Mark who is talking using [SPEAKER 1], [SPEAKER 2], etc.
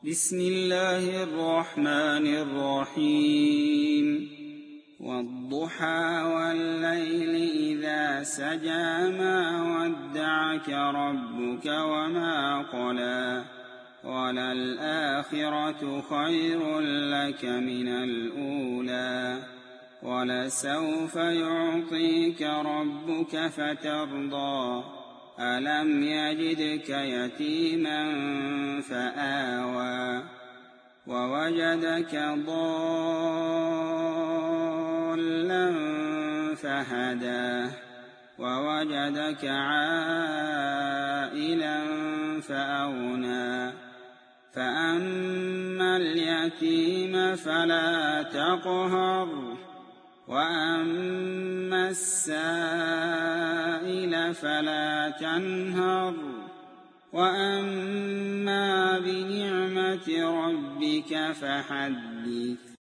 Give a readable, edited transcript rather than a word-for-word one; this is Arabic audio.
[SPEAKER 1] بسم الله الرحمن الرحيم والضحى والليل إذا سجى ما ودعك ربك وما قلى وللآخرة خير لك من الأولى ولسوف يعطيك ربك فترضى ألم يجدك يتيما فآوى ووجدك ضالا فهدى ووجدك عائلا فأغنى فأما اليتيم فلا تقهر وأما السائل فلا تنهر وأما بنعمة ربك فحدث.